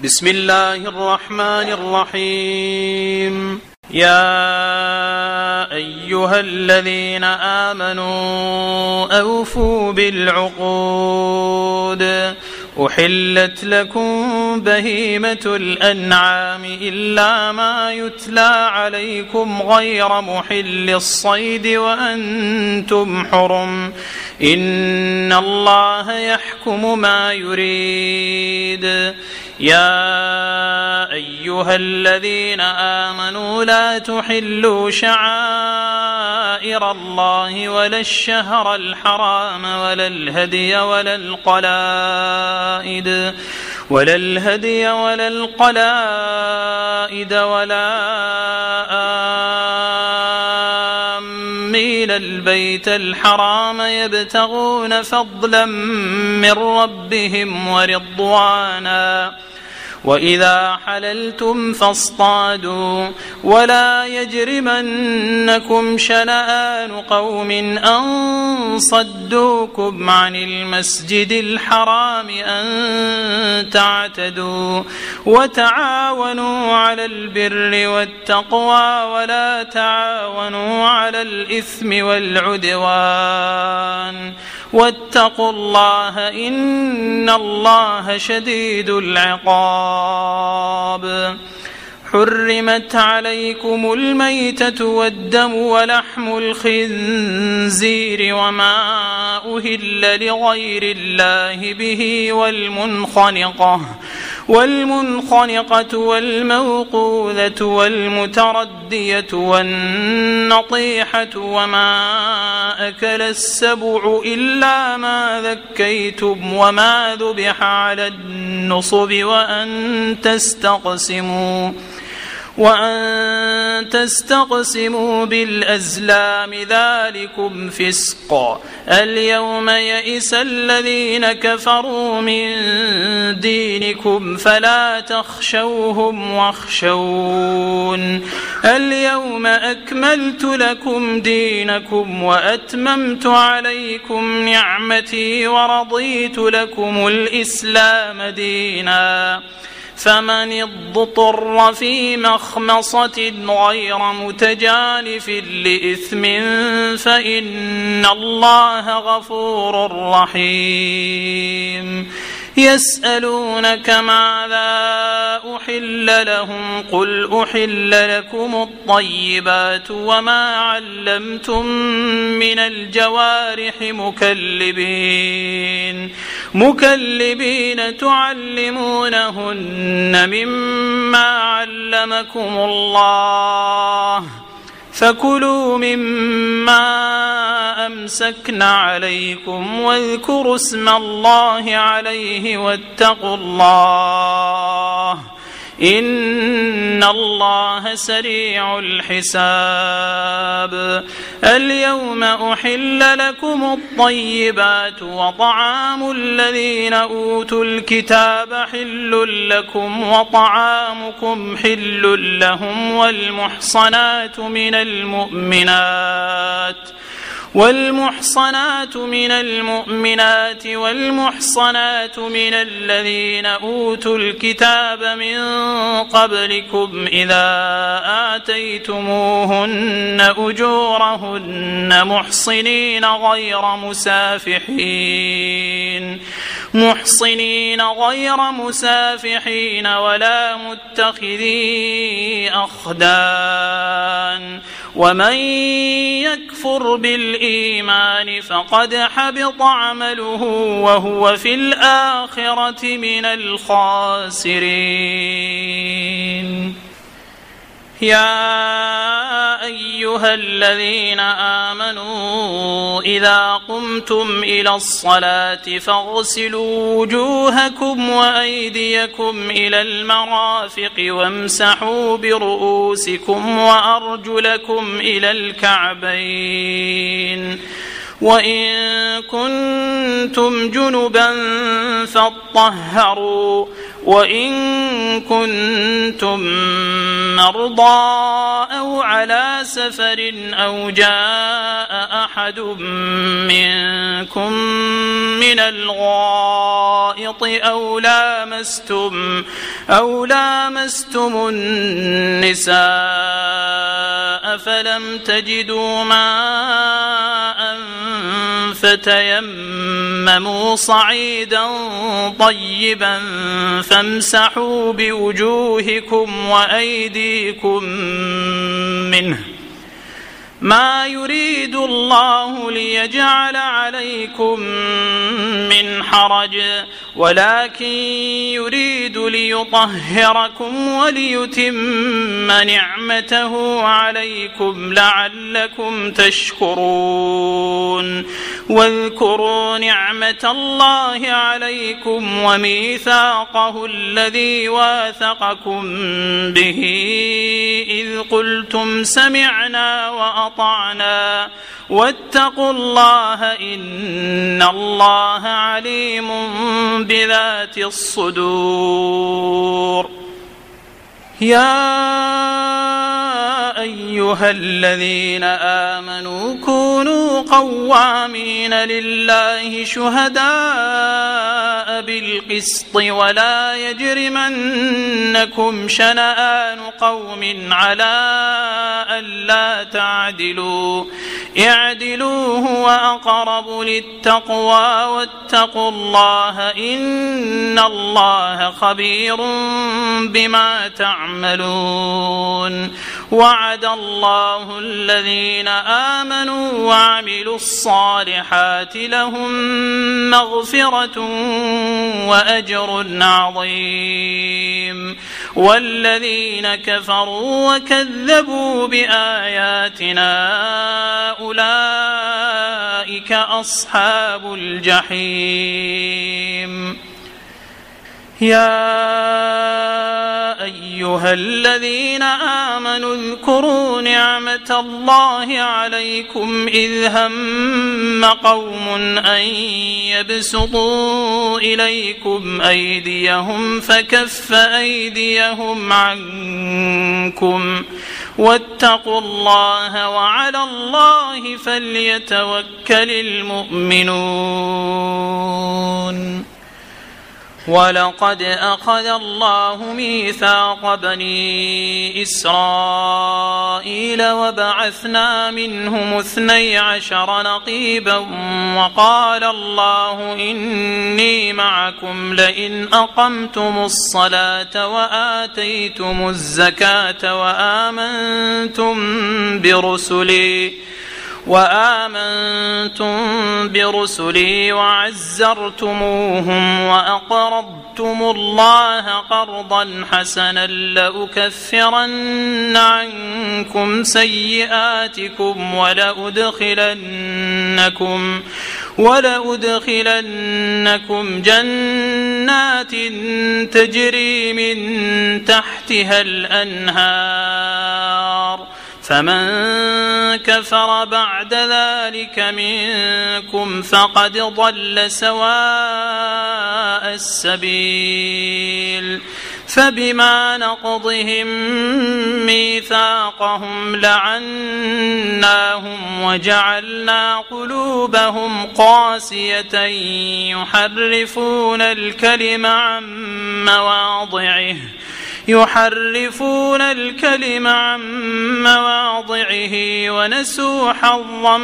بسم الله الرحمن الرحيم. يا أيها الذين آمنوا أوفوا بالعقود أحلت لكم بهيمة الأنعام إلا ما يتلى عليكم غير محل الصيد وأنتم حرم إن الله يحكم ما يريد. يا أيها الذين آمنوا لا تحلوا شعائر الله ولا الشهر الحرام ولا الهدي ولا القلائد ولا آمين البيت الحرام يبتغون فضلا من ربهم ورضوانا وإذا حللتم فاصطادوا ولا يجرمنكم شنآن قوم أن صدوكم عن المسجد الحرام أن تعتدوا وتعاونوا على البر والتقوى ولا تعاونوا على الإثم والعدوان واتقوا الله إن الله شديد العقاب. حرمت عليكم الميتة والدم ولحم الخنزير وما أهل لغير الله به والمنخنقة والموقوذة والمتردية والنطيحة وما أكل السبع إلا ما ذكيتم وما ذبح على النصب وأن تستقسموا بالأزلام ذلكم فسق. اليوم يئس الذين كفروا من دينكم فلا تخشوهم واخشون. اليوم أكملت لكم دينكم وأتممت عليكم نعمتي ورضيت لكم الإسلام دينا. فمن اضطر في مخمصة غير متجانف لإثم فإن الله غفور رحيم. يسألونك ماذا أحل لهم قل أحل لكم الطيبات وما علمتم من الجوارح مكلبين تعلمونهن مما علمكم الله فكلوا مما أمسكن عليكم واذكروا اسم الله عليه واتقوا الله إن الله سريع الحساب. اليوم أحل لكم الطيبات وطعام الذين أوتوا الكتاب حل لكم وطعامكم حل لهم والمحصنات من المؤمنات والمحصنات من الذين أوتوا الكتاب من قبلكم إذا آتيتموهن أجورهن محصنين غير مسافحين ولا متخذي أخدان. ومن يكفر بالإيمان فقد حبط عمله وهو في الآخرة من الخاسرين. يا أيها الذين آمنوا إذا قمتم إلى الصلاة فاغسلوا وجوهكم وأيديكم إلى المرافق وامسحوا برؤوسكم وأرجلكم إلى الكعبين وإن كنتم جنبا فاطهروا وإن كنتم مرضى أو على سفر أو جاء أحد منكم من الغائط أو لامستم النساء فلم تجدوا ماء فتيمموا صعيدا طيبا فامسحوا بوجوهكم وأيديكم منه ما يريد الله ليجعل عليكم من حرج ولكن يريد ليطهركم وليتم نعمته عليكم لعلكم تشكرون واذكروا نعمة الله عليكم وميثاقه الذي واثقكم به إذ قلتم سمعنا وأطعنا واتقوا الله إن الله عليم بذات الصدور. يا أيها الذين آمنوا كونوا قوامين لله شهداء بالقسط ولا يجرمنكم شنآن قوم على ألا تعدلوا اعدلوا هو أقرب للتقوى واتقوا الله إن الله خبير بما تعملون. وعد الله الذين آمنوا وعملوا الصالحات لهم مغفرة وأجر عظيم والذين كفروا وكذبوا بآياتنا أولئك أصحاب الجحيم. يا أيها الذين آمنوا اذكروا نعمة الله عليكم إذ هم قوم أن يبسطوا إليكم أيديهم فكف أيديهم عنكم واتقوا الله وعلى الله فليتوكل المؤمنون. ولقد أخذ الله ميثاق بني إسرائيل وبعثنا منهم 12 نقيبا وقال الله إني معكم لئن أقمتم الصلاة وآتيتم الزكاة وآمنتم برسلي وعزرتموهم وأقرضتم الله قرضا حسنا لأكفرن عنكم سيئاتكم ولأدخلنكم جنات تجري من تحتها الأنهار فمن كفر بعد ذلك منكم فقد ضل سواء السبيل. فبما نقضهم ميثاقهم لعناهم وجعلنا قلوبهم قاسية يحرفون الكلم عن مواضعه ونسوا حظا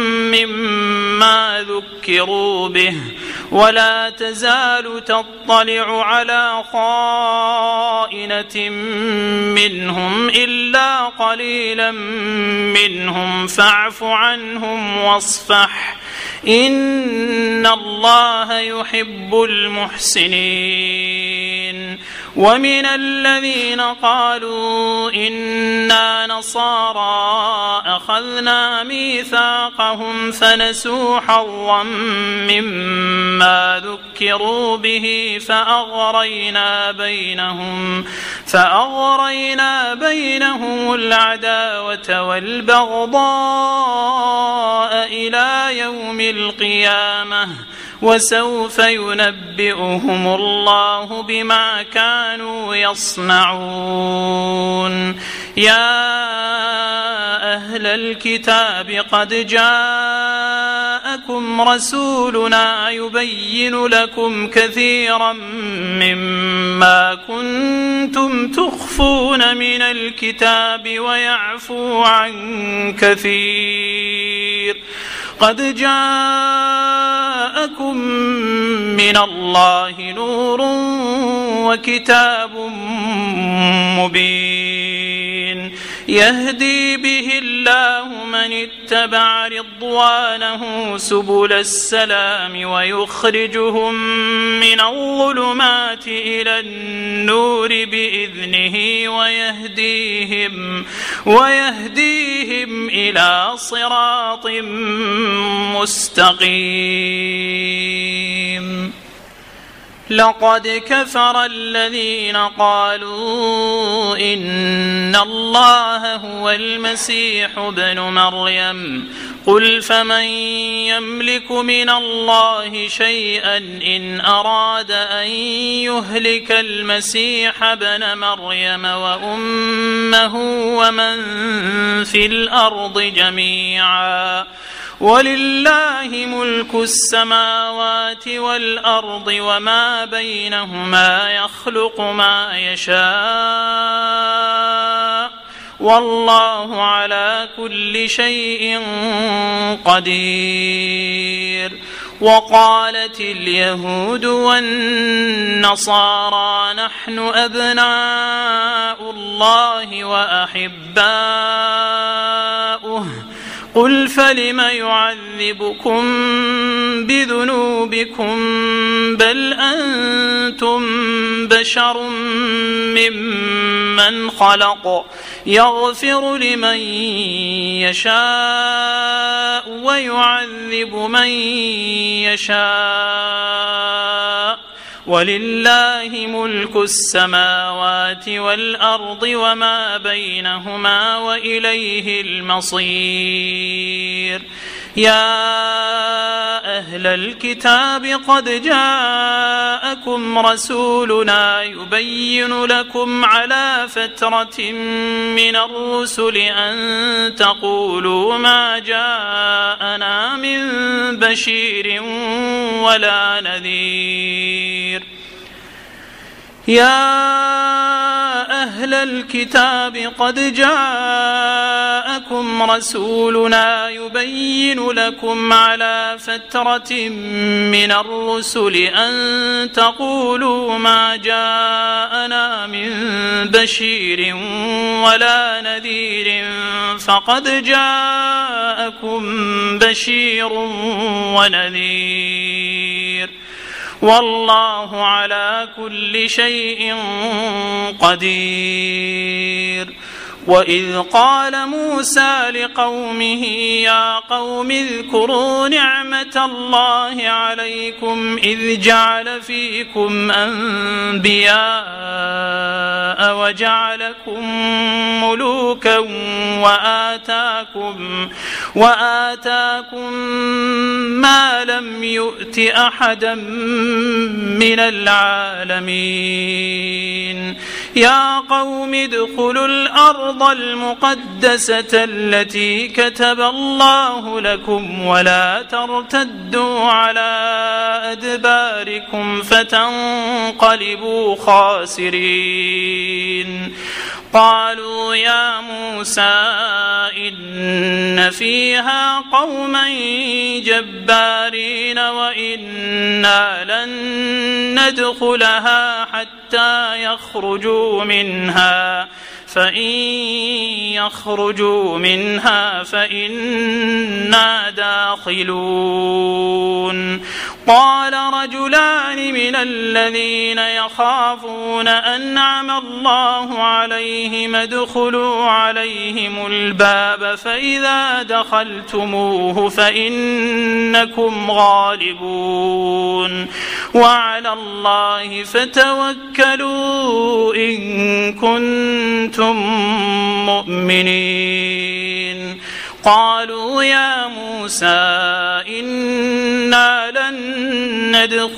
مما ذكروا به ولا تزال تطلع على خائنة منهم إلا قليلا منهم فاعف عنهم واصفح إن الله يحب المحسنين. ومن الذين قالوا إنا نصارى أخذنا ميثاقهم فنسوا حظا مما ذكروا به فأغرينا بينهم العداوة والبغضاء إلى يوم القيامة وسوف ينبئهم الله بما كانوا يصنعون. يا أهل الكتاب قد جاءكم جاءكم رسولنا يبين لكم كثيرا مما كنتم تخفون من الكتاب ويعفو عن كثير قد جاءكم من الله نور وكتاب مبين يهدي به الله من اتبع رضوانه سبل السلام ويخرجهم من الظلمات إلى النور بإذنه ويهديهم إلى صراط مستقيم لقد كفر الذين قالوا إن الله هو المسيح ابن مريم قل فمن يملك من الله شيئا إن أراد أن يهلك المسيح ابن مريم وأمه ومن في الأرض جميعا ولله ملك السماوات والأرض وما بينهما يخلق ما يشاء والله على كل شيء قدير وقالت اليهود والنصارى نحن أبناء الله وأحباؤه قل فلم يعذبكم بذنوبكم بل أنتم بشر ممن خلق يغفر لمن يشاء ويعذب من يشاء ولله ملك السماوات والأرض وما بينهما وإليه المصير يا أهل الكتاب قد جاءكم رسولنا يبين لكم على فترة من الرسل أن تقولوا ما جاءنا من بشير ولا نذير يا أهل الكتاب قد جاءكم رسولنا يبين لكم على فترة من الرسل أن تقولوا ما جاءنا من بشير ولا نذير فقد جاءكم بشير ونذير والله على كل شيء قدير وإذ قال موسى لقومه يا قوم اذكروا نعمة الله عليكم إذ جعل فيكم أنبياء وجعلكم ملوكا وآتاكم ما لم يؤت أحدا من العالمين يا قوم ادخلوا الأرض المقدسة التي كتب الله لكم ولا ترتدوا على أدباركم فتنقلبوا خاسرين قالوا يا موسى إن فيها قوما جبارين وإنا لن ندخلها حتى يخرجوا منها فإن يخرجوا منها فإنا داخلون قال رجلان من الذين يخافون أنعم الله عليهم ادخلوا عليهم الباب فإذا دخلتموه فإنكم غالبون وعلى الله فتوكلوا إن كنتم مؤمنين قالوا يا موسى إنا لن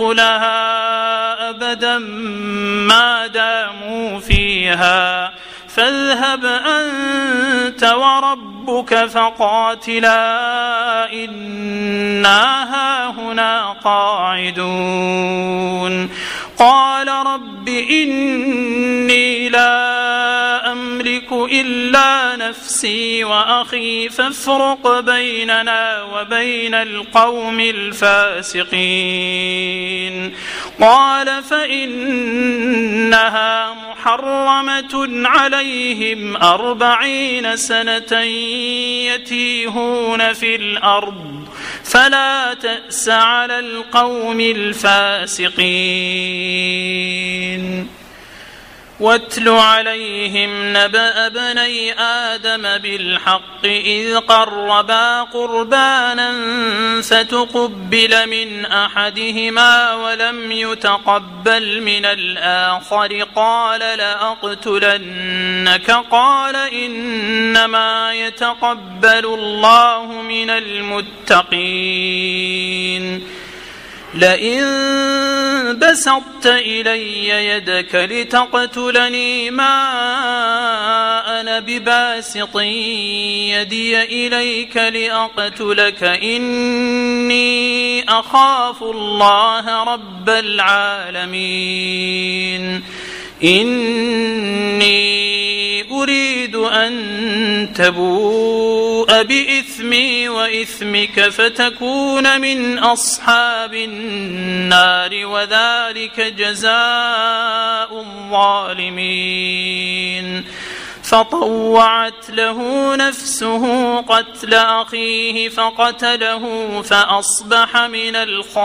ندخلها أبدا ما داموا فيها فاذهب أنت وربك فقاتلا إنا هاهنا قاعدون قال رب إني لا أملك إلا نفسي وأخي فافرق بيننا وبين القوم الفاسقين قال فإنها محرمة عليهم 40 سنة يتيهون في الأرض فلا تأس على القوم الفاسقين واتل عليهم نبأ ابني آدم بالحق إذ قربا قربانا فتقبل من أحدهما ولم يتقبل من الآخر قال لأقتلنك قال إنما يتقبل الله من المتقين لئن بسطت إلي يدك لتقتلني ما أنا بباسط يدي إليك لأقتلك إني أخاف الله رب العالمين إني أريد أن تبوء بإثمي وإثمك فتكون من أصحاب النار وذلك جزاء الظالمين فطوعت له نفسه قتل أخيه فقتله فأصبح من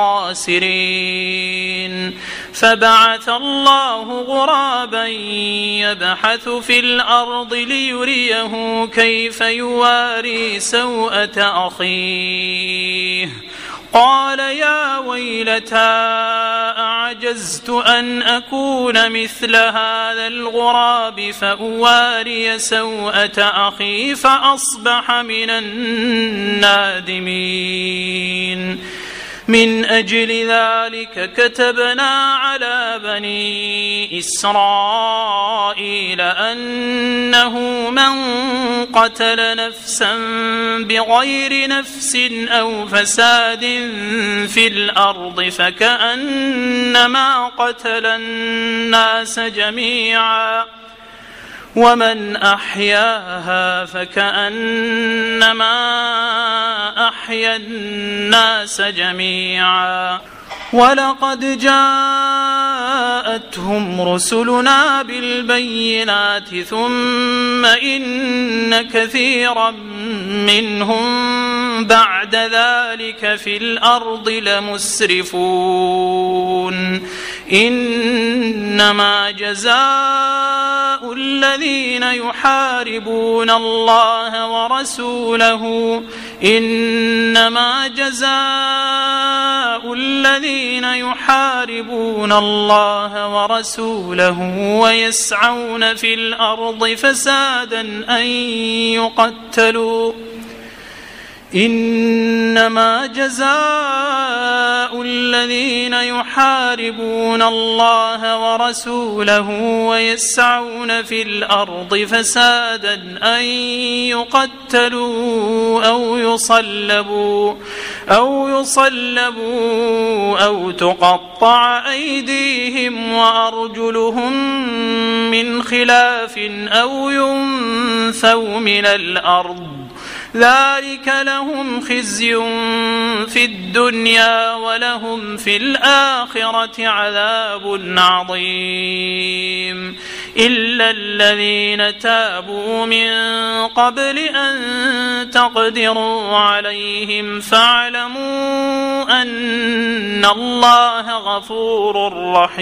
الخاسرين فبعث الله غرابا يبحث في الأرض ليريه كيف يواري سوءة أخيه قال يا ويلتى أعجزت أن أكون مثل هذا الغراب فأواري سوءة أخي فأصبح من النادمين من أجل ذلك كتبنا على بني إسرائيل أنه من قتل نفسا بغير نفس أو فساد في الأرض فكأنما قتل الناس جميعا ومن أحياها فكأنما أحيا الناس جميعا ولقد جاءتهم رسلنا بالبينات ثم إن كثيرا منهم بعد ذلك في الأرض لمسرفون إنما جزاء الذين يحاربون الله ورسوله إنما جزاء الذين يحاربون الله ورسوله ويسعون في الأرض فسادا أن يقتلوا إنما جزاء الذين يحاربون الله ورسوله ويسعون في الأرض فسادا أن يقتلوا أو يصلبوا أو تقطع أيديهم وأرجلهم من خلاف أو ينفوا من الأرض ذلك لهم خزي في الدنيا ولهم في الآخرة عذاب عظيم إلا الذين تابوا من قبل أن تقدروا عليهم فاعلموا أن الله غفور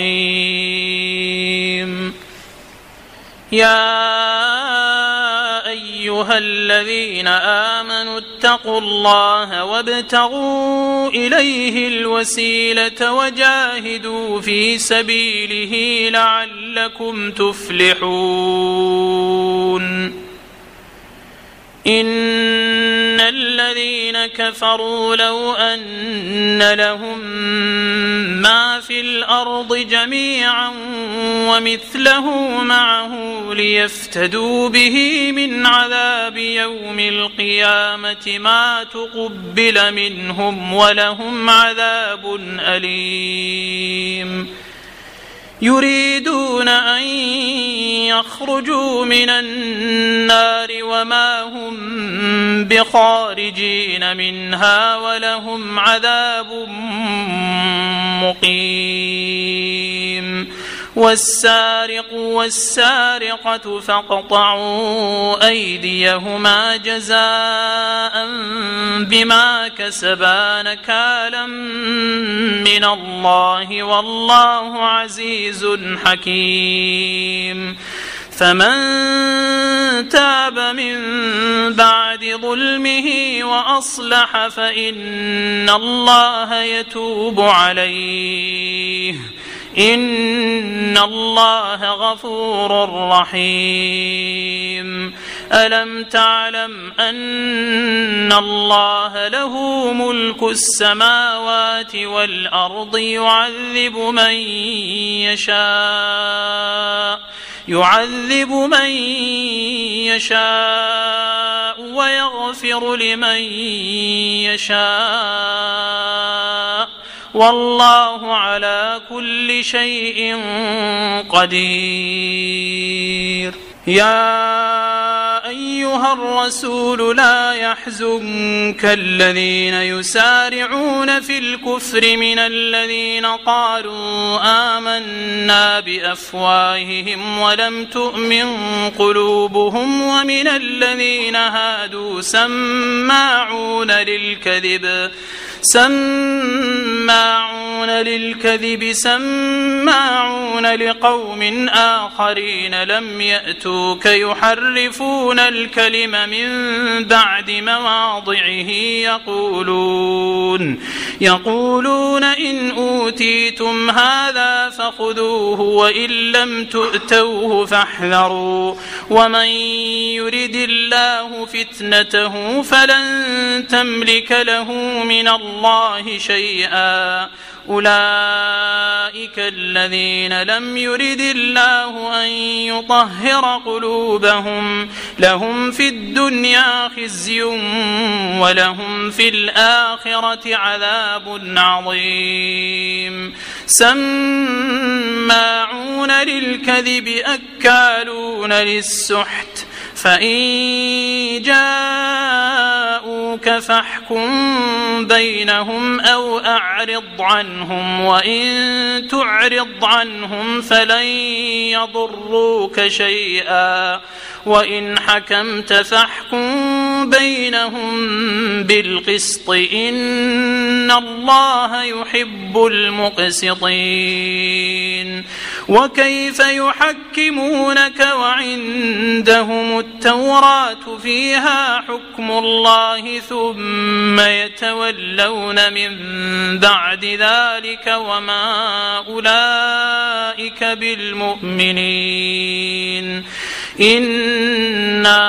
رحيم يا أيها الذين آمنوا اتقوا الله وابتغوا إليه الوسيلة وجاهدوا في سبيله لعلكم تفلحون إن الذين كفروا لو أن لهم ما في الأرض جميعا ومثله معه ليفتدوا به من عذاب يوم القيامة ما تقبل منهم ولهم عذاب أليم يريدون أن يخرجوا من النار وما هم بخارجين منها ولهم عذاب مقيم والسارق والسارقة فاقطعوا أيديهما جزاء بما كسبا نكالا من الله والله عزيز حكيم فمن تاب من بعد ظلمه وأصلح فإن الله يتوب عليه إن الله غفور رحيم ألم تعلم أن الله له ملك السماوات والأرض يعذب من يشاء ويغفر لمن يشاء والله على كل شيء قدير يا أيها الرسول لا يحزنك الذين يسارعون في الكفر من الذين قالوا آمنا بأفواههم ولم تؤمن قلوبهم ومن الذين هادوا سماعون للكذب سماعون لقوم آخرين لم يأتوك يحرفون الكلم من بعد مواضعه يقولون إن أوتيتم هذا فخذوه وإن لم تؤتوه فاحذروا ومن يرد الله فتنته فلن تملك له من الله شيئا أولئك الذين لم يرد الله أن يطهر قلوبهم لهم في الدنيا خزي ولهم في الآخرة عذاب عظيم سماعون للكذب أكالون للسحت فإن جاءوك فاحكم بينهم أو أعرض عنهم وإن تعرض عنهم فلن يضروك شيئا وإن حكمت فاحكم بينهم بالقسط إن الله يحب المقسطين وكيف يحكمونك وعندهم التوراة فيها حكم الله ثم يتولون من بعد ذلك وما أولئك بالمؤمنين إنا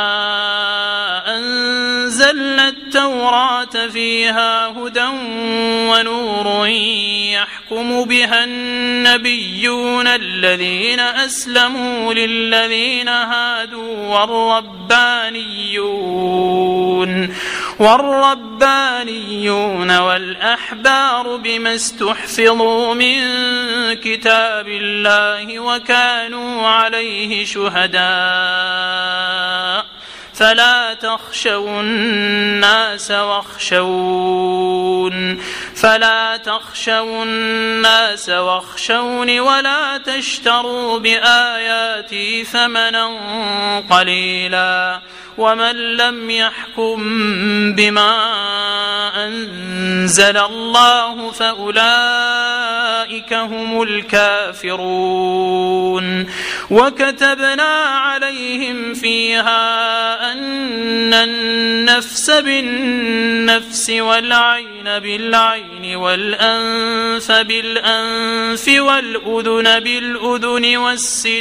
أنزلنا التوراة فيها هدى ونور يحكم بها النبيون الذين أسلموا للذين هادوا والربانيون والأحبار بما استحفظوا من كتاب الله وكانوا عليه شهداء فلا تخشوا الناس واخشوني ولا تشتروا بآياتي ثمنا قليلا ومن لم يحكم بما أنزل الله فأولئك هم الكافرون وكتبنا عليهم فيها أن النفس بالنفس والعين بالعين والأنف بالأنف والأذن بالأذن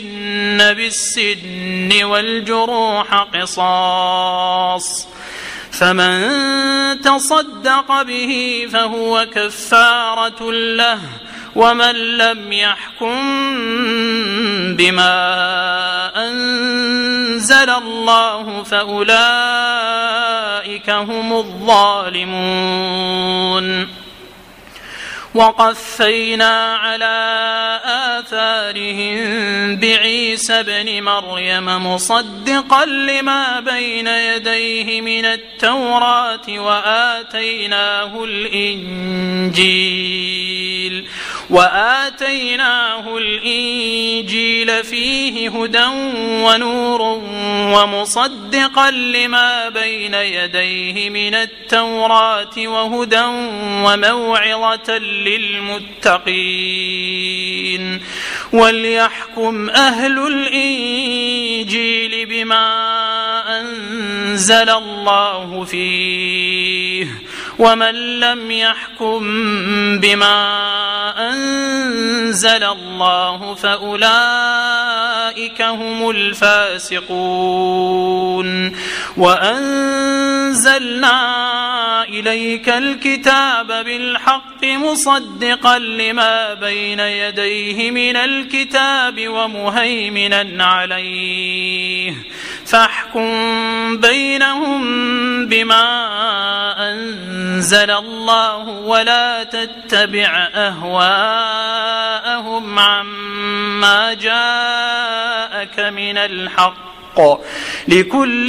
والسن بالسن والجروح قصاص فمن تصدق به فهو كفارة له ومن لم يحكم بما أنزل الله فأولئك هم الظالمون وقفينا على آثارهم بعيسى ابن مريم مصدقا لما بين يديه من التوراة وآتيناه الإنجيل فيه هدى ونور ومصدقا لما بين يديه من التوراة وهدى وموعظة للمتقين وليحكم أهل الإنجيل بما أنزل الله فيه ومن لم يحكم بما أنزل الله فأولئك هم الفاسقون وأنزلنا إليك الكتاب بالحق مصدقا لما بين يديه من الكتاب ومهيمنا عليه فاحكم بينهم بما أنزل الله ولا تتبع أهواءهم عما جاءك من الحق لكل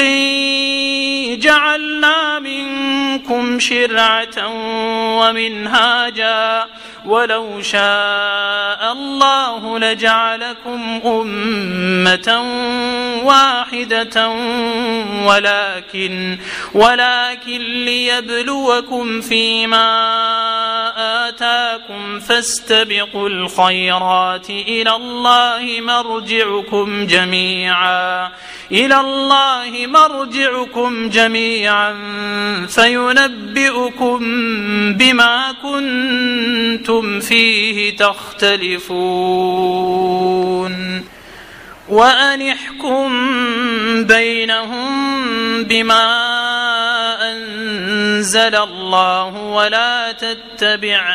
جعلنا منكم شرعة ومنهاجا ولو شاء الله لجعلكم أمة واحدة ولكن ليبلوكم فيما آتاكم فاستبقوا الخيرات إلى الله مرجعكم جميعا فينبئكم بما كنتم فيه تختلفون وأن احكم بينهم بما أنزل الله ولا تتبع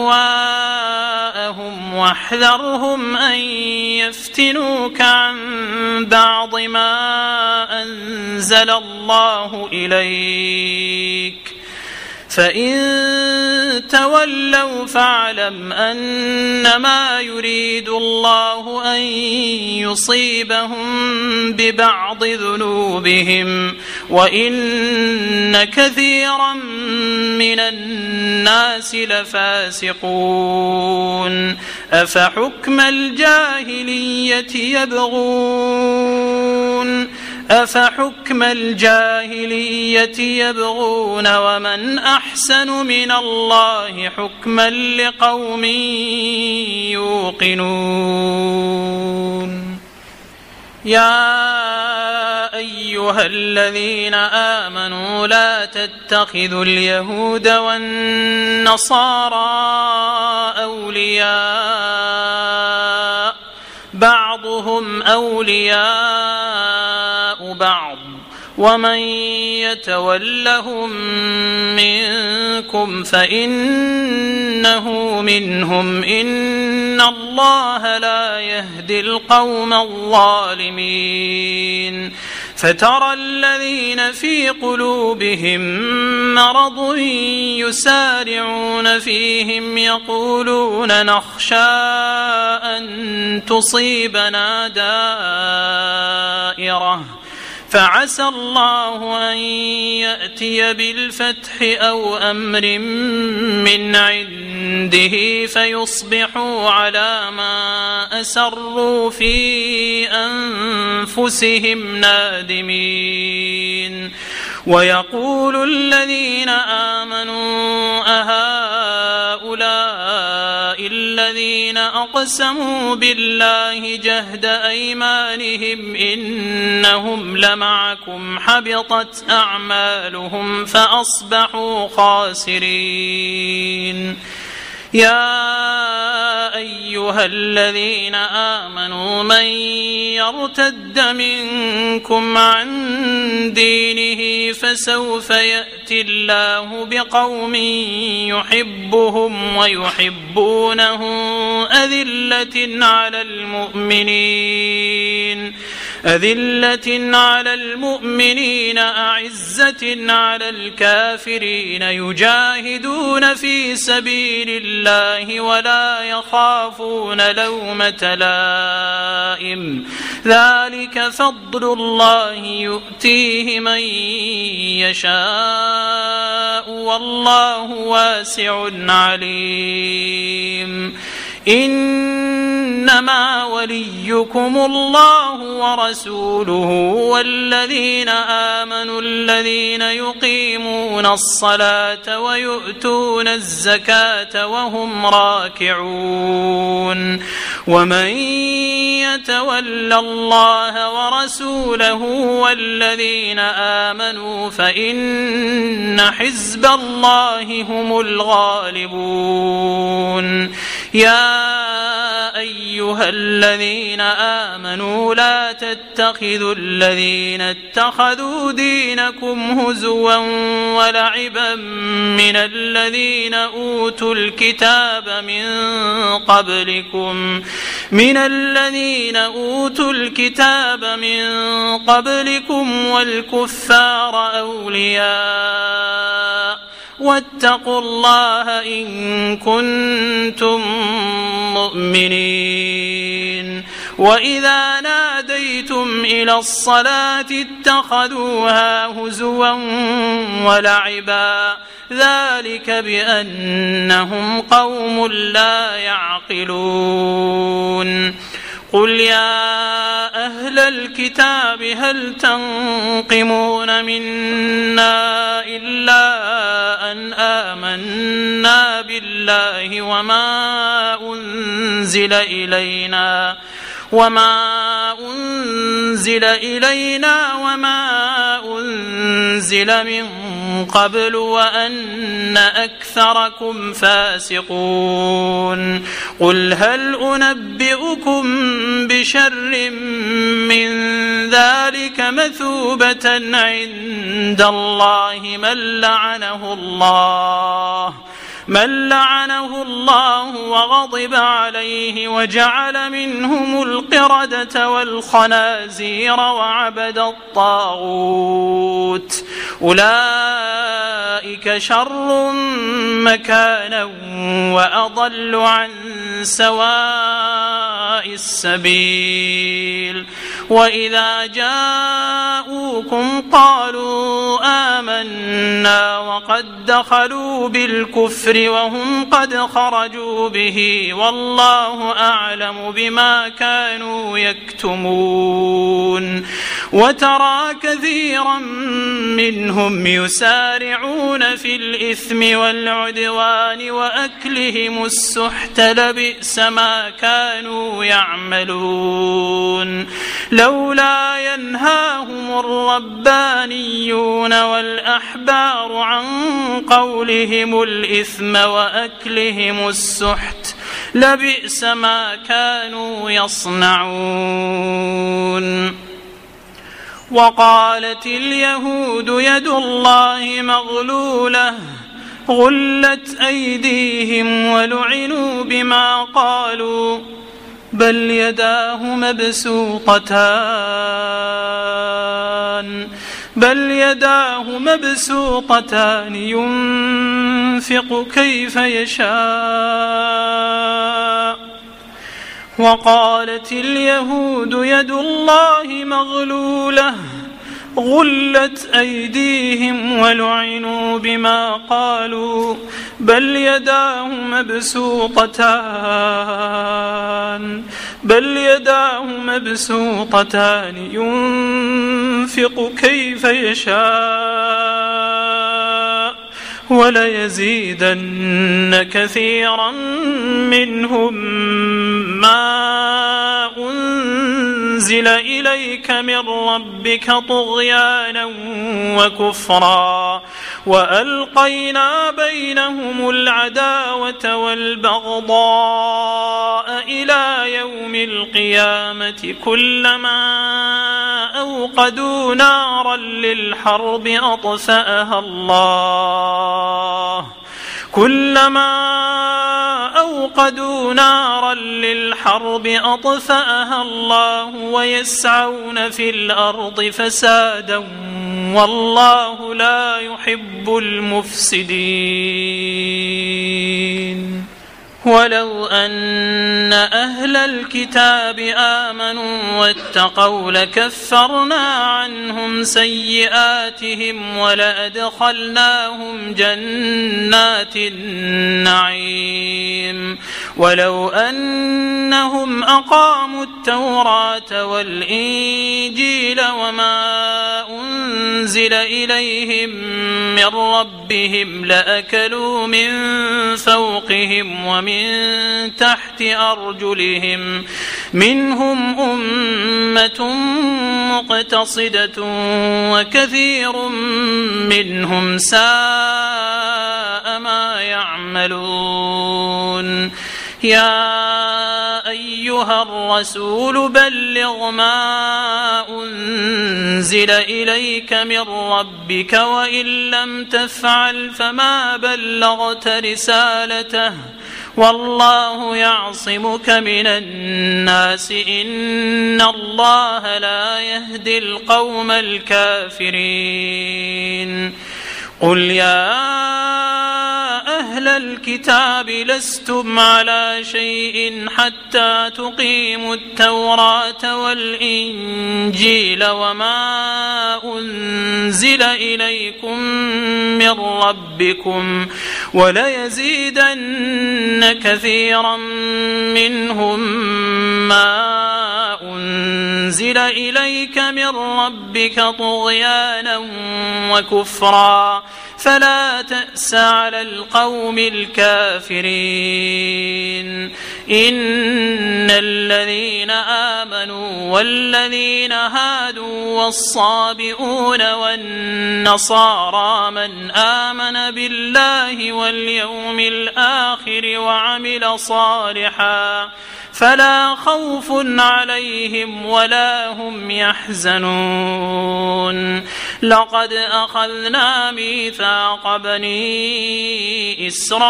أهواءهم واحذرهم أن يفتنوك عن بعض ما أنزل الله إليك فإن تولوا فاعلم أنما يريد الله أن يصيبهم ببعض ذنوبهم وإن كثيرا من الناس لفاسقون أفحكم الجاهلية يبغون ومن أحسن من الله حكما لقوم يوقنون يا أيها الذين آمنوا لا تتخذوا اليهود والنصارى أولياء بعضهم أولياء بعض ومن يتولهم منكم فإنه منهم إن الله لا يهدي القوم الظالمين فترى الذين في قلوبهم مرض يسارعون فيهم يقولون نخشى أن تصيبنا دائرة فعسى الله أن يأتي بالفتح أو أمر من عنده فيصبحوا على ما أسروا في أنفسهم نادمين ويقول الذين آمنوا أهؤلاء الذين أقسموا بالله جهد أيمانهم إنهم لمعكم حبطت أعمالهم فأصبحوا خاسرين يا أيها الذين آمنوا من يرتد منكم عن دينه فسوف يأتي الله بقوم يحبهم ويحبونه أذلة على المؤمنين أعزة على الكافرين يجاهدون في سبيل الله ولا يخافون لومة لائم ذلك فضل الله يؤتيه من يشاء والله واسع عليم إنما وليكم الله ورسوله والذين آمنوا الذين يقيمون الصلاة ويؤتون الزكاة وهم راكعون ومن يتول الله ورسوله والذين آمنوا فإن حزب الله هم الغالبون يا أيها الذين آمنوا لا تتخذوا الذين اتخذوا دينكم هزوا ولعبا من الذين أوتوا الكتاب من قبلكم والكفار أولياء واتقوا الله إن كنتم مؤمنين وإذا ناديتم إلى الصلاة اتخذوها هزوا ولعبا ذلك بأنهم قوم لا يعقلون قل يا أهل الكتاب هل تنقمون منا إلا أن آمنا بالله وما أنزل إلينا وما أنزل من قبل وأن أكثركم فاسقون قل هل أنبئكم بشر من ذلك مثوبة عند الله من لعنه الله وغضب عليه وجعل منهم القردة والخنازير وعبد الطاغوت أولئك شر مكانا وأضل عن سواء السبيل وإذا جاءوكم قالوا آمنا وقد دخلوا بالكفر وهم قد خرجوا به والله أعلم بما كانوا يكتمون وترى كثيرا منهم يسارعون في الإثم والعدوان وأكلهم السحت لبئس ما كانوا يعملون لولا ينهاهم الربانيون والأحبار عن قولهم الإثم وأكلهم السحت لبئس ما كانوا يصنعون وقالت اليهود يد الله مغلولة غلت أيديهم ولعنوا بما قالوا بل يداه مبسوطتان ينفق كيف يشاء وقالت اليهود يد الله مغلولة غلت أيديهم ولعنوا بما قالوا بل يداه مبسوطتان ينفق كيف يشاء وليزيدن كثيرا منهم ما أنزل إليك من ربك طغيانا وكفرا وألقينا بينهم العداوة والبغضاء إلى يوم القيامة كلما أوقدوا نارا للحرب أطفأها الله ويسعون في الأرض فسادا والله لا يحب المفسدين. ولو أن أهل الكتاب آمنوا واتقوا لكفرنا عنهم سيئاتهم ولأدخلناهم جنات النعيم ولو أنهم أقاموا التوراة والإنجيل وما أنزل إليهم من ربهم لأكلوا من فوقهم ومن تحت أرجلهم منهم أمة مقتصدة وكثير منهم ساء ما يعملون. يا أيها الرسول بلغ ما أنزل إليك من ربك وإن لم تفعل فما بلغت رسالته والله يعصمك من الناس إن الله لا يهدي القوم الكافرين. قل يا أهل الكتاب لستم على شيء حتى تقيموا التوراة والإنجيل وما أنزل إليكم من ربكم وليزيدن كثيرا منهم ما أنزل إليك من ربك طغيانا وكفرا فلا تأس على القوم الكافرين. إن الذين آمنوا والذين هادوا والصابئون والنصارى من آمن بالله واليوم الآخر وعمل صالحا فلا خوف عليهم ولا هم يحزنون. لقد أخذنا ميثاق بني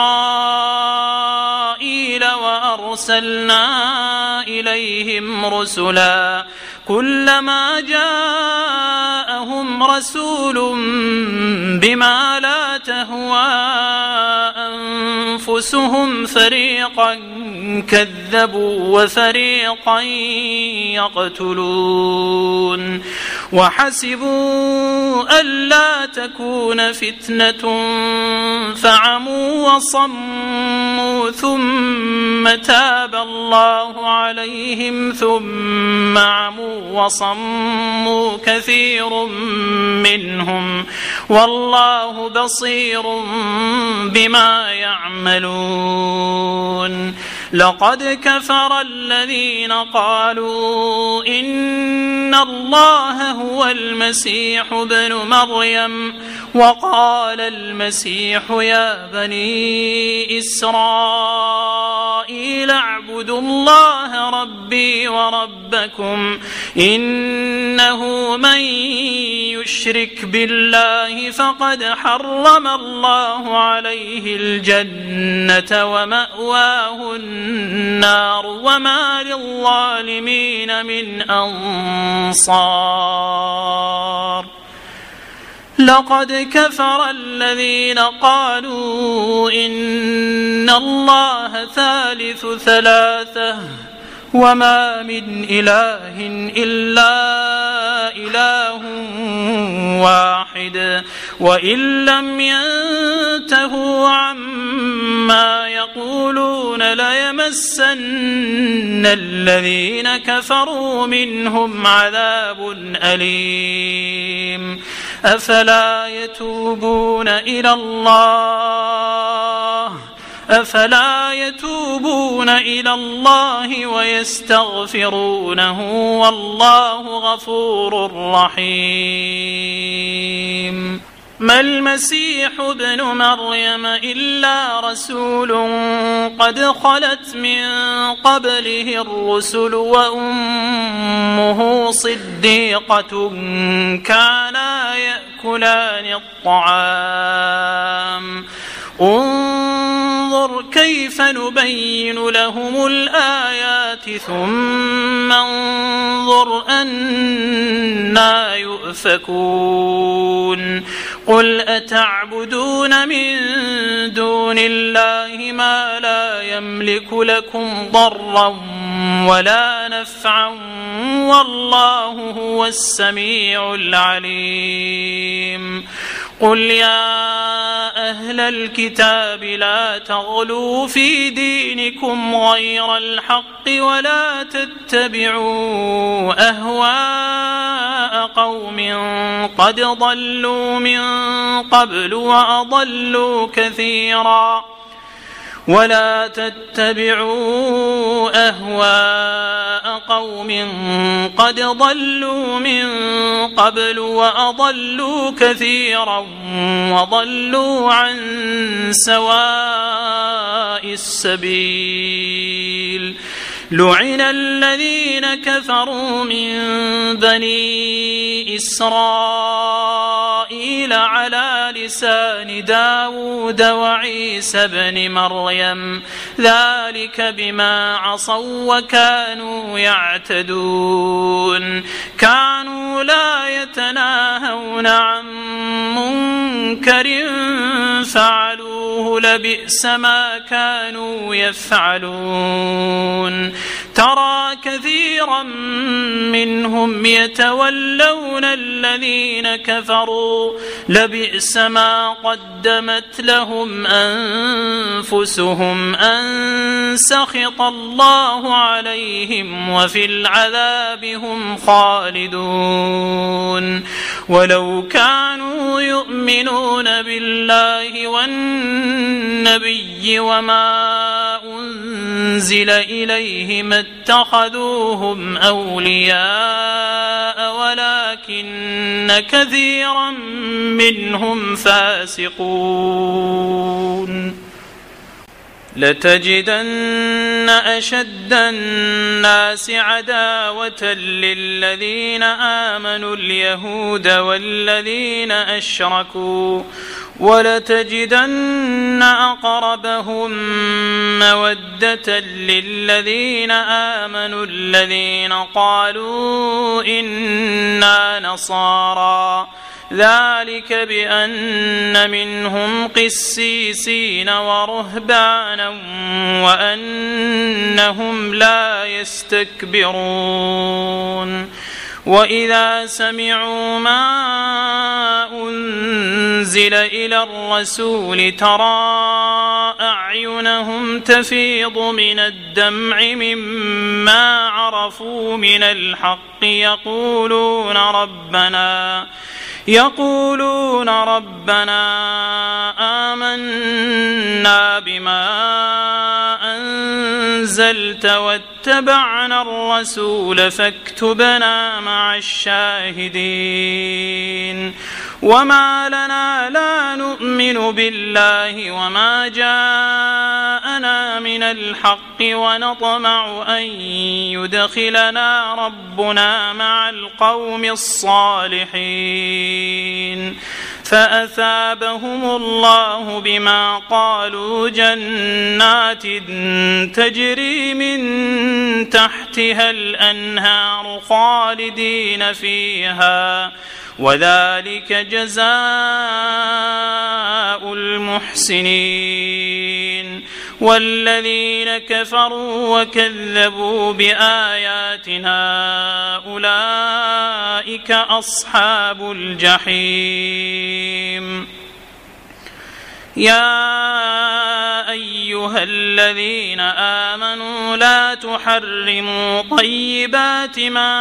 إسرائيل وأرسلنا إليهم رسلا كلما جاءهم رسول بما لا تهوى أنفسهم فريقا كذبوا وفريقا يقتلون وحسبوا ألا تكون فتنة فعموا وصموا ثم تاب الله عليهم ثم عموا وصموا كثير منهم والله بصير بما يعملون. لقد كفر الذين قالوا إن الله هو المسيح ابن مريم وقال المسيح يا بني إسرائيل اعبدوا الله ربي وربكم إنه من يشرك بالله فقد حرم الله عليه الجنة ومأواه النار وما للظالمين من أنصار. لقد كفر الذين قالوا إن الله ثالث ثلاثة وما من إله إلا إله واحد وإن لم ينتهوا عما يقولون ليمسن الذين كفروا منهم عذاب أليم. أفلا يتوبون إلى الله ويستغفرونه والله غفور رحيم. ما المسيح ابن مريم إلا رسول قد خلت من قبله الرسل وأمه صديقة كانا يأكلان الطعام انظر كيف نبين لهم الآيات ثم انظر أنى يؤفكون قل أتعبدون من دون الله ما لا يملك لكم ضرا ولا نفعا والله هو السميع العليم قل يا أهل الكتاب لا تغلوا في دينكم غير الحق ولا تتبعوا أهواء قوم قد ضلوا من قبل وأضلوا كثيرا ولا تتبعوا أهواء قوم قد ضلوا من قبل وأضلوا كثيرا وضلوا عن سواء السبيل لعن الذين كفروا من بني إسرائيل على لسان داود وعيسى بن مريم ذلك بما عصوا وكانوا يعتدون كانوا لا يتناهون عن منكر فعلوه لبئس ما كانوا يفعلون ترى كثيرا منهم يتولون الذين كفروا لبئس ما قدمت لهم أنفسهم أن سخط الله عليهم وفي العذاب هم خالدون ولو كانوا يؤمنون بالله والنبي وما أنزل إليه ما اتخذوهم أولياء ولكن كثيرا منهم فاسقون لتجدن أشد الناس عداوة للذين آمنوا اليهود والذين أشركوا ولتجدن أقربهم مودة للذين آمنوا الذين قالوا إنا نصارى ذلك بأن منهم قسيسين ورهبانا وأنهم لا يستكبرون وإذا سمعوا ما أنزل إلى الرسول ترى أعينهم تفيض من الدمع مما عرفوا من الحق يقولون ربنا آمنا بما أنزلت واتبعنا الرسول فاكتبنا مع الشاهدين وما لنا لا نؤمن بالله وما جاءنا من الحق ونطمع أن يدخلنا ربنا مع القوم الصالحين فأثابهم الله بما قالوا جنات تجري من تحتها الأنهار خالدين فيها وذلك جزاء المحسنين والذين كفروا وكذبوا بآياتنا أولئك أصحاب الجحيم يا أيها الذين آمنوا لا تحرموا طيبات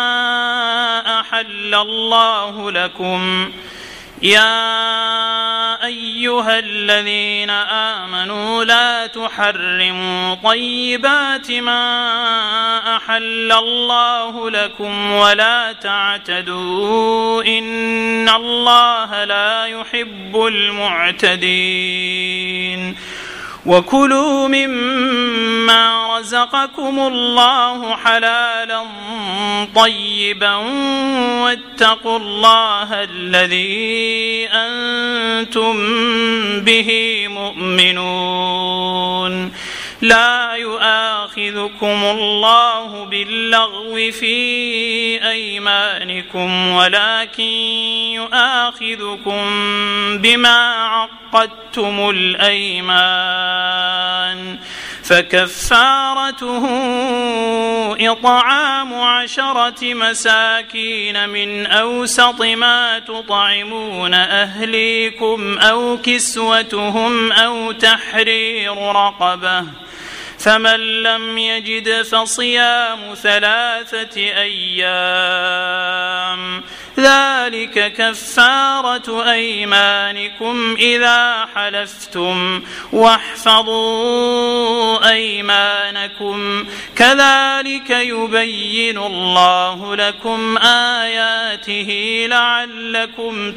ما أحل الله لكم يا أيها الذين آمنوا لا تحرموا طيبات ما أحل الله لكم ولا تعتدوا إن الله لا يحب المعتدين وكلوا مما رزقكم الله حلالا طيبا واتقوا الله الذي أنتم به مؤمنون لا يؤاخذكم الله باللغو في أيمانكم ولكن يؤاخذكم بما عقدتم الأيمان فكفارته إطعام 10 مساكين من أوسط ما تطعمون أهليكم أو كسوتهم أو تحرير رقبة فمن لم يجد فصيام 3 أيام ذلك كفارة أيمانكم إذا حلفتم واحفظوا أيمانكم كذلك يبين الله لكم آياته لعلكم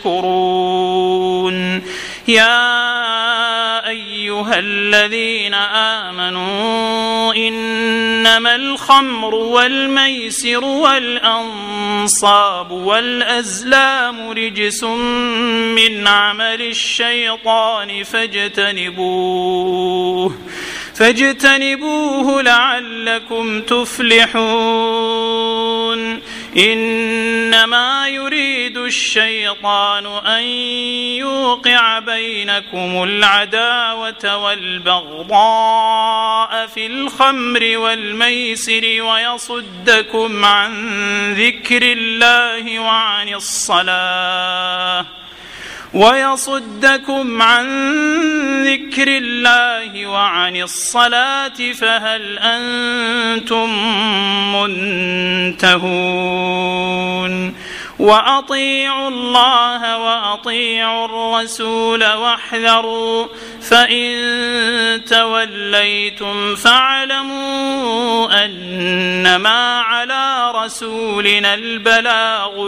تشكرون يا أيها الذين آمنوا إنما الخمر والميسر والأنصاب والأزلام رجس من عمل الشيطان فاجتنبوه لعلكم تفلحون إنما يريد الشيطان أن يوقع بينكم العداوة والبغضاء في الخمر والميسر ويصدكم عن ذكر الله وعن الصلاة فهل أنتم منتهون وأطيعوا الله وأطيعوا الرسول واحذروا فإن توليتم فاعلموا أنما على رسولنا البلاغ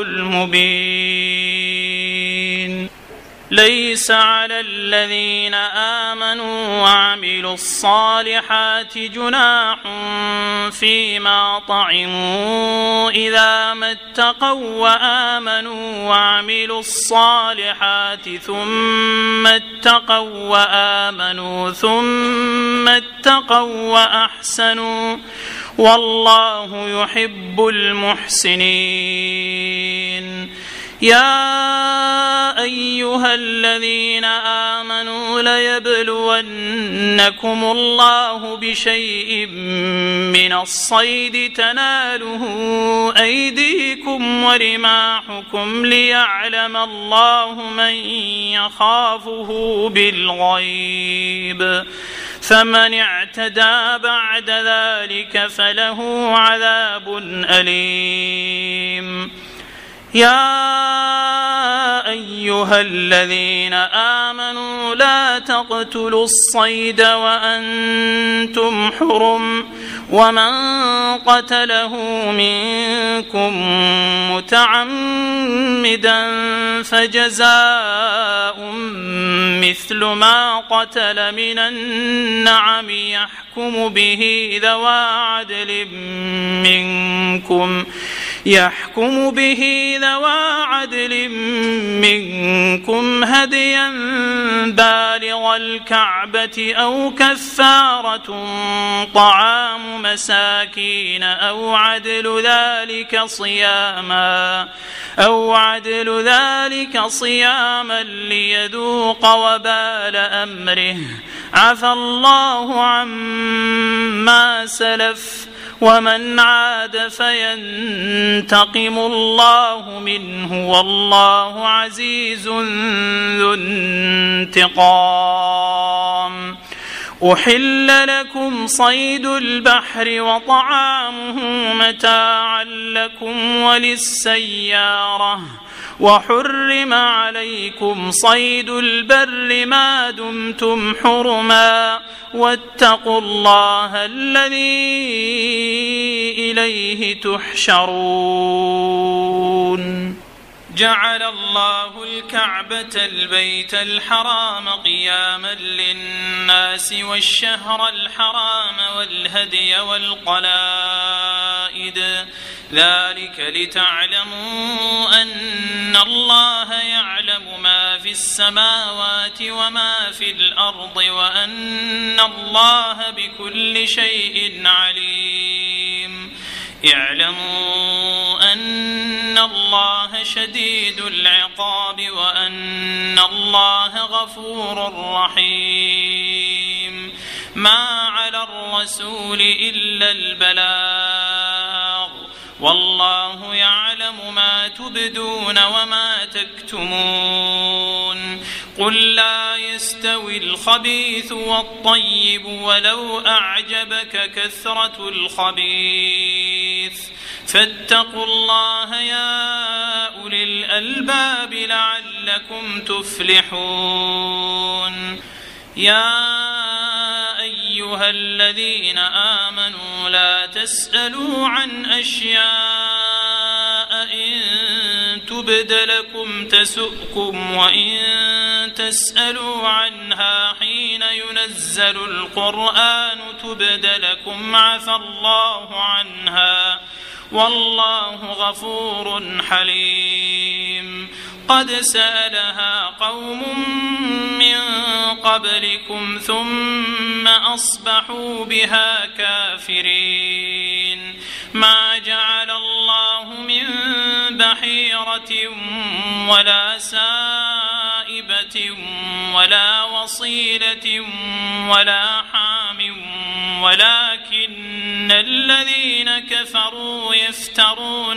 المبين ليس على الذين آمنوا وعملوا الصالحات جناح فيما طعموا إذا ما اتقوا وآمنوا وعملوا الصالحات ثم اتقوا وأحسنوا والله يحب المحسنين يا أيها الذين آمنوا ليبلونكم الله بشيء من الصيد تناله أيديكم ورماحكم ليعلم الله من يخافه بالغيب فمن اعتدى بعد ذلك فله عذاب أليم يا أيها الذين آمنوا لا تقتلوا الصيد وأنتم حرم ومن قتله منكم متعمدا فجزاء مثل ما قتل من النعم يحكم به ذوى عدل منكم هديا بالغ الكعبة أو كفارة طعام مساكين أو عدل ذلك صياما ليذوق وبال أمره عفى الله عما سلف ومن عاد فينتقم الله منه والله عزيز ذو انتقام أحل لكم صيد البحر وطعامه متاعا لكم وللسيارة وحرم عليكم صيد البر ما دمتم حرما واتقوا الله الذي إليه تحشرون. جعل الله الكعبة البيت الحرام قياما للناس والشهر الحرام والهدي والقلائد ذلك لتعلموا أن الله يعلم ما في السماوات وما في الأرض وأن الله بكل شيء عليم. اعلموا أن الله شديد العقاب وأن الله غفور رحيم. ما على الرسول إلا البلاغ والله يعلم ما تبدون وما تكتمون. قل لا يستوي الخبيث والطيب ولو أعجبك كثرة الخبيث فاتقوا الله يا أولي الألباب لعلكم تفلحون. يا أيها الذين آمنوا لا تسألوا عن أشياء إن تبد لكم تسؤكم وإن تسألوا عنها حين ينزل القرآن تبد لكم عفى الله عنها والله غفور حليم. قد سألها قوم من قبلكم ثم أصبحوا بها كافرين. ما جعل الله من بحيرة ولا سائبة ولا وصيلة ولا حام ولكن الذين كفروا يفترون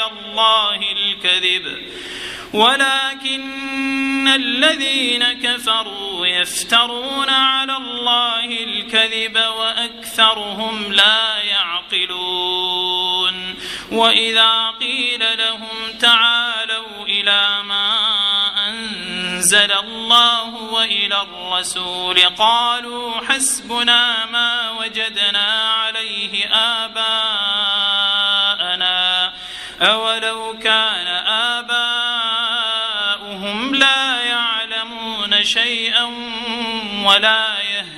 على الله الكذب وأكثرهم لا يعقلون. وإذا قيل لهم تعالوا إلى ما أنزل الله وإلى الرسول قالوا حسبنا ما وجدنا عليه آباءنا أولو كان آباؤهم لا يعلمون شيئا ولا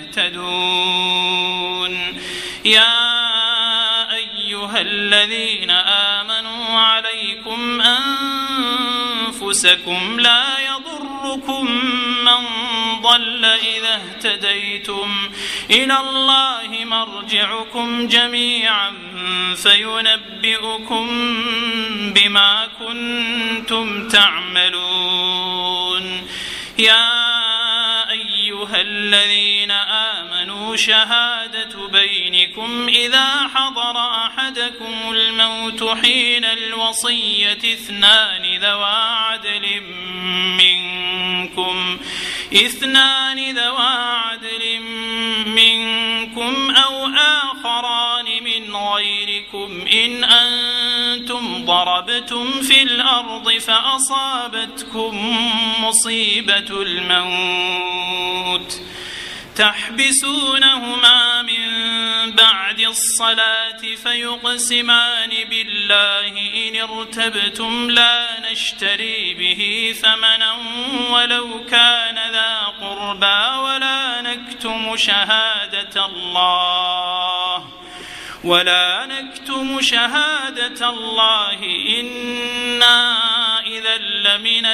يهتدون. يا أيها الذين آمنوا عليكم أنفسكم لا يضركم من ضل إذا اهتديتم إلى الله مرجعكم جميعا فينبئكم بما كنتم تعملون. يا أيها الذين آمنوا شهادة بينكم إذا حضر أحدكم الموت حين الوصية اثنان ذوى عدل منكم أو آخران من غيركم إن أنتم ضربتم في الأرض فأصابتكم مصيبة الموت تحبسونهما من بعد الصلاة فيقسمان بالله إن ارتبتم لا نشتري به ثمنا ولو كان ذا قربى ولا نكتم شهادة الله إنا إذا لمن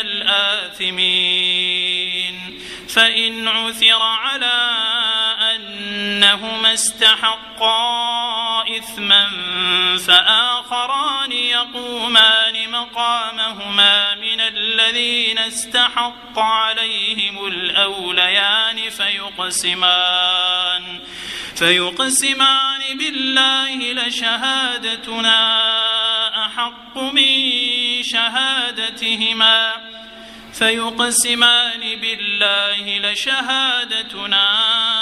الآثمين. فإن عثر على أنهما استحقا إثما فآخران يقومان مقامهما من الذين استحق عليهم الأوليان فيقسمان بالله لشهادتنا أحق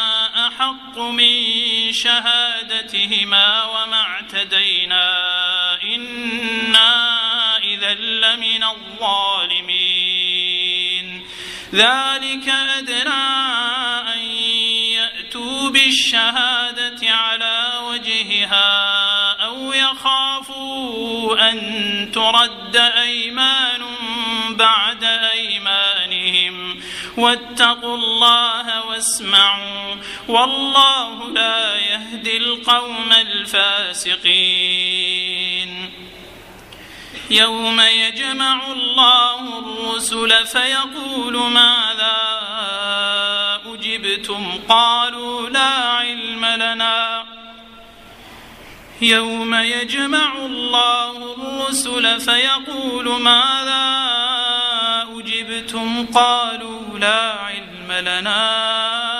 من شهادتهما وما اعتدينا إنا إذا لمن الظالمين. ذلك أدنى أن يأتوا بالشهادة على وجهها أو يخافوا أن ترد أيمان بعد أيمانهم واتقوا الله واسمعوا والله لا يهدي القوم الفاسقين. يوم يجمع الله الرسل فيقول ماذا أجبتم قالوا لا علم لنا. يوم يجمع الله الرسل فيقول ماذا أجبتم قالوا لا علم لنا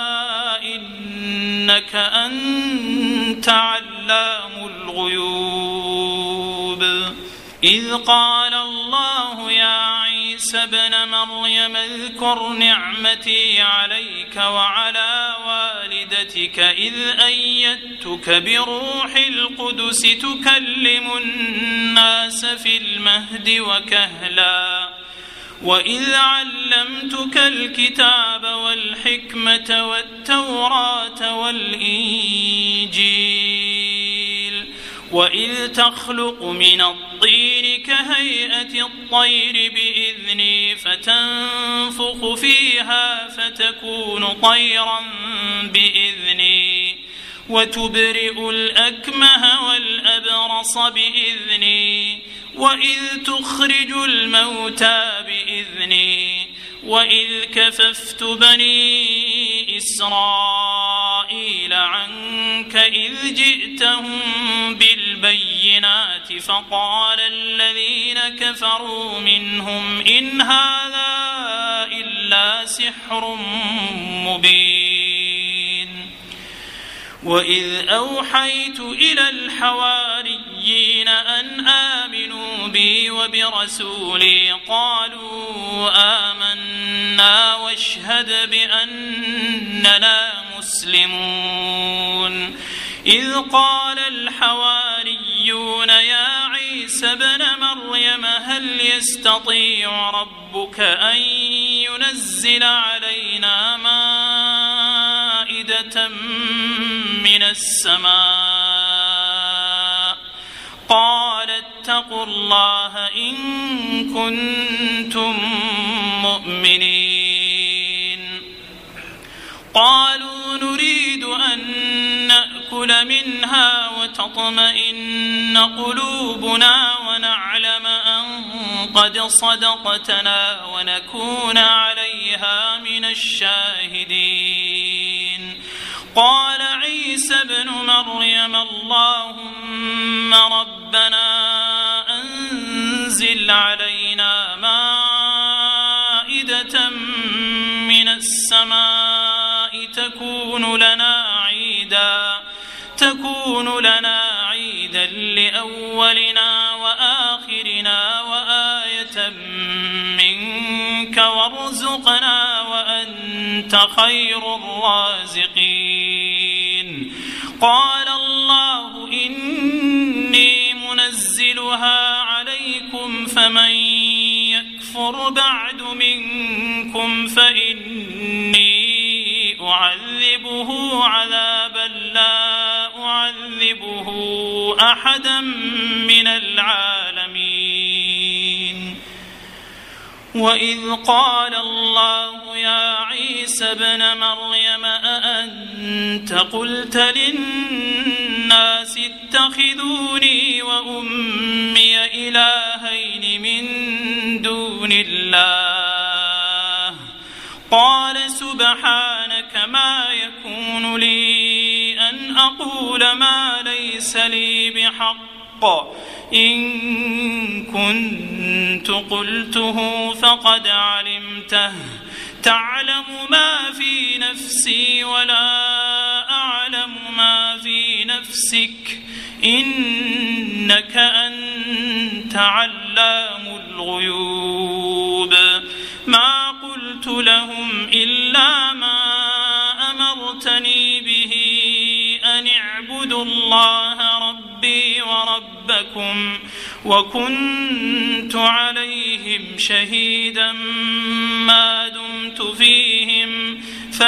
إنك أنت علام الغيوب. إذ قال الله يا عيسى ابن مريم اذكر نعمتي عليك وعلى والدتك إذ أيدتك بروح القدس تكلم الناس في المهد وكهلا وإذ علمتك الكتاب والحكمة والتوراة والإنجيل وإذ تخلق من الطين كهيئة الطير بإذني فتنفخ فيها فتكون طيرا بإذني وتبرئ الأكمه والأبرص بإذني وإذ تخرج الموتى بإذني وإذ كففت بني إسرائيل عنك إذ جئتهم بالبينات فقال الذين كفروا منهم إن هذا إلا سحر مبين. وإذ أوحيت إلى الحواريين أن آمنوا بي وبرسولي قالوا آمنا واشهد بأننا مسلمون. إذ قال الحواريون يا عيسى ابن مريم هل يستطيع ربك أن ينزل علينا مائدة من السماء قال اتقوا الله إن كنتم مؤمنين. قالوا نريد أن نأكل منها وتطمئن قلوبنا ونعلم أن قد صدقتنا ونكون عليها من الشاهدين. قال عيسى ابن مريم اللهم ربنا أنزل علينا مائدة من السماء تكون لنا عيدا لأولنا وآخرنا وآية منك وارزقنا وأنت خير الرازقين. قال الله إني منزلها عليكم فمن يكفر بعد منكم فإني أعذبه عذابا لا أعذبه أحدا من العالمين. وإذ قال الله يا عيسى ابن مريم أأنت قلت للناس اتخذوني وأمي إلهين من دون الله قال سبحانك ما يكون لي أن أقول ما ليس لي بحق إن كنت قلته فقد علمته تعلم ما في نفسي ولا أعلم ما في نفسك إنك أنت علام الغيوب. ما قلت لهم إلا ما أمرتني به أن اعبدوا الله ربي وربكم وكنت عليهم شهيدا ما دمت فيهم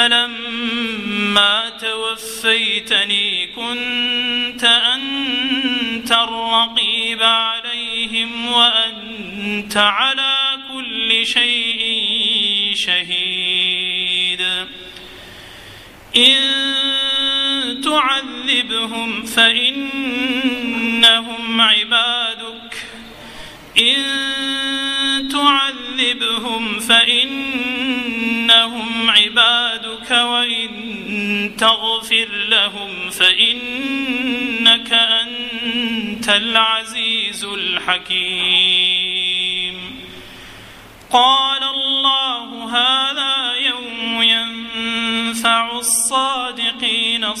فلما توفيتني كنت أنت الرقيب عليهم وأنت على كل شيء شهيد إن تعذبهم فإنهم عبادك وإن تغفر لهم فإنك أنت العزيز الحكيم قال الله هذا يوم ينفع الصادقين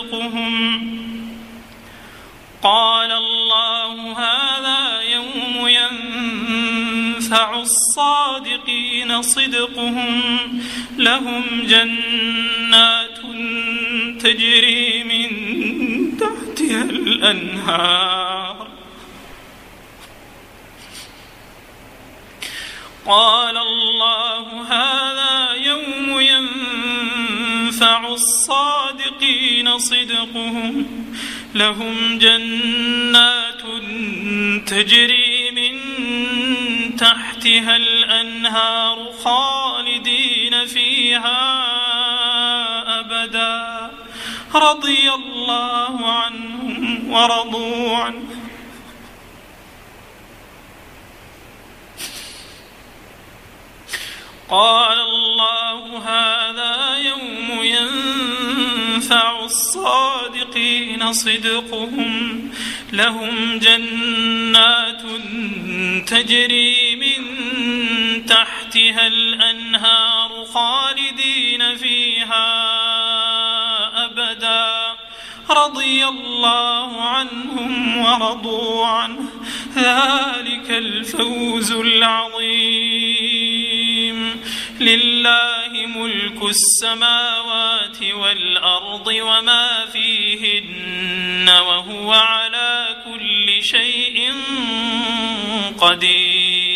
صدقهم لهم جنات تجري من تحتها الأنهار قال الله هذا يوم ينفع الصادقين صدقهم لهم جنات تجري من تحتها الأنهار خالدين فيها أبدا رضي الله عنهم ورضوا عنه قال الله هذا يوم ينفع الصادقين صدقهم لهم جنات تجري من تحتها الأنهار خالدين فيها أبدا رضي الله عنهم ورضوا عنه ذلك الفوز العظيم لله ملك السماوات والأرض وما فيهن وهو على كل شيء قدير